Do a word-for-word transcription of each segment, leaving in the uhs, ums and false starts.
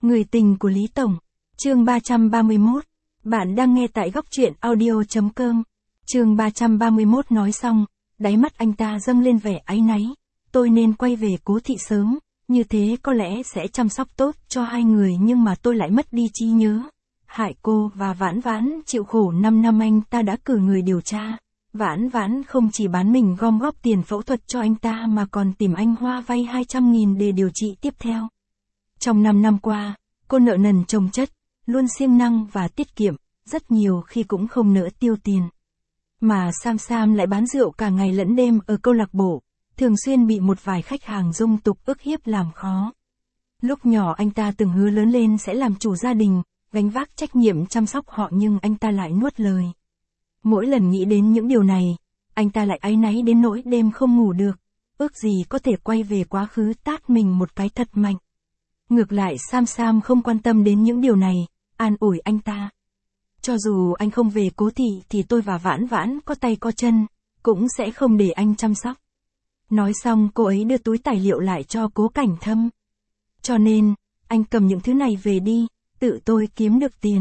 Người tình của Lý Tổng. Chương ba trăm ba mươi mốt. Bạn đang nghe tại góc truyện audio chấm com. Chương ba trăm ba mươi mốt nói xong, đáy mắt anh ta dâng lên vẻ áy náy. Tôi nên quay về Cố Thị sớm, như thế có lẽ sẽ chăm sóc tốt cho hai người, nhưng mà tôi lại mất đi trí nhớ. Hại cô và Vãn Vãn chịu khổ năm năm, anh ta đã cử người điều tra. Vãn Vãn không chỉ bán mình gom góp tiền phẫu thuật cho anh ta mà còn tìm anh Hoa vay hai trăm nghìn để điều trị tiếp theo. Trong năm năm qua, cô nợ nần chồng chất, luôn siêng năng và tiết kiệm, rất nhiều khi cũng không nỡ tiêu tiền. Mà Sam Sam lại bán rượu cả ngày lẫn đêm ở câu lạc bộ, thường xuyên bị một vài khách hàng dung tục ức hiếp làm khó. Lúc nhỏ anh ta từng hứa lớn lên sẽ làm chủ gia đình, gánh vác trách nhiệm chăm sóc họ, nhưng anh ta lại nuốt lời. Mỗi lần nghĩ đến những điều này, anh ta lại áy náy đến nỗi đêm không ngủ được, ước gì có thể quay về quá khứ tát mình một cái thật mạnh. Ngược lại Sam Sam không quan tâm đến những điều này, an ủi anh ta. Cho dù anh không về Cố Thị thì tôi và Vãn Vãn có tay có chân, cũng sẽ không để anh chăm sóc. Nói xong cô ấy đưa túi tài liệu lại cho Cố Cảnh Thâm. Cho nên, anh cầm những thứ này về đi, tự tôi kiếm được tiền.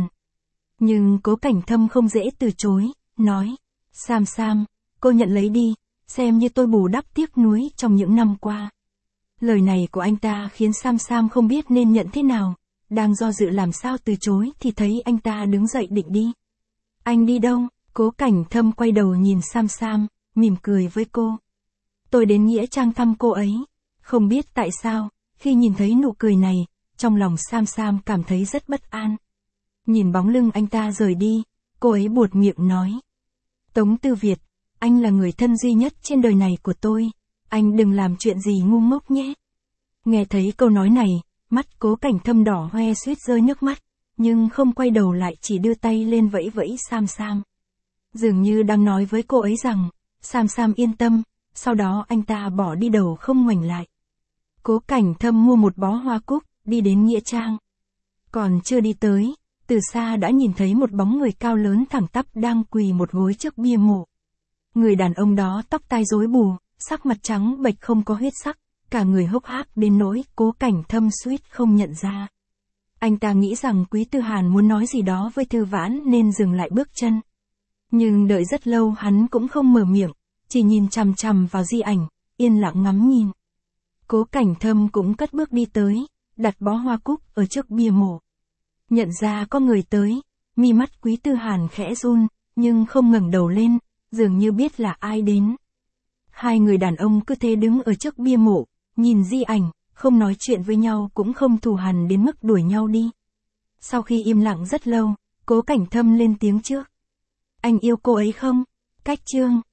Nhưng Cố Cảnh Thâm không dễ từ chối, nói, Sam Sam, cô nhận lấy đi, xem như tôi bù đắp tiếc nuối trong những năm qua. Lời này của anh ta khiến Sam Sam không biết nên nhận thế nào, đang do dự làm sao từ chối thì thấy anh ta đứng dậy định đi. Anh đi đâu? Cố Cảnh Thâm quay đầu nhìn Sam Sam, mỉm cười với cô. Tôi đến Nghĩa Trang thăm cô ấy. Không biết tại sao, khi nhìn thấy nụ cười này, trong lòng Sam Sam cảm thấy rất bất an. Nhìn bóng lưng anh ta rời đi, cô ấy buột miệng nói. Tống Tư Việt, anh là người thân duy nhất trên đời này của tôi, anh đừng làm chuyện gì ngu ngốc nhé. Nghe thấy câu nói này, mắt Cố Cảnh Thâm đỏ hoe suýt rơi nước mắt, nhưng không quay đầu lại, chỉ đưa tay lên vẫy vẫy Sam Sam. Dường như đang nói với cô ấy rằng, Sam Sam yên tâm, sau đó anh ta bỏ đi đầu không ngoảnh lại. Cố Cảnh Thâm mua một bó hoa cúc, đi đến Nghĩa Trang. Còn chưa đi tới, từ xa đã nhìn thấy một bóng người cao lớn thẳng tắp đang quỳ một gối trước bia mộ. Người đàn ông đó tóc tai rối bù, sắc mặt trắng bệch không có huyết sắc, cả người hốc hác đến nỗi Cố Cảnh Thâm suýt không nhận ra. Anh ta nghĩ rằng Quý Tư Hàn muốn nói gì đó với Thư Vãn nên dừng lại bước chân. Nhưng đợi rất lâu hắn cũng không mở miệng, chỉ nhìn chằm chằm vào di ảnh, yên lặng ngắm nhìn. Cố Cảnh Thâm cũng cất bước đi tới, đặt bó hoa cúc ở trước bia mộ. Nhận ra có người tới, mi mắt Quý Tư Hàn khẽ run, nhưng không ngẩng đầu lên, dường như biết là ai đến. Hai người đàn ông cứ thế đứng ở trước bia mộ, nhìn di ảnh, không nói chuyện với nhau, cũng không thù hằn đến mức đuổi nhau đi. Sau khi im lặng rất lâu, Cố Cảnh Thâm lên tiếng trước. Anh yêu cô ấy không? Cách chương.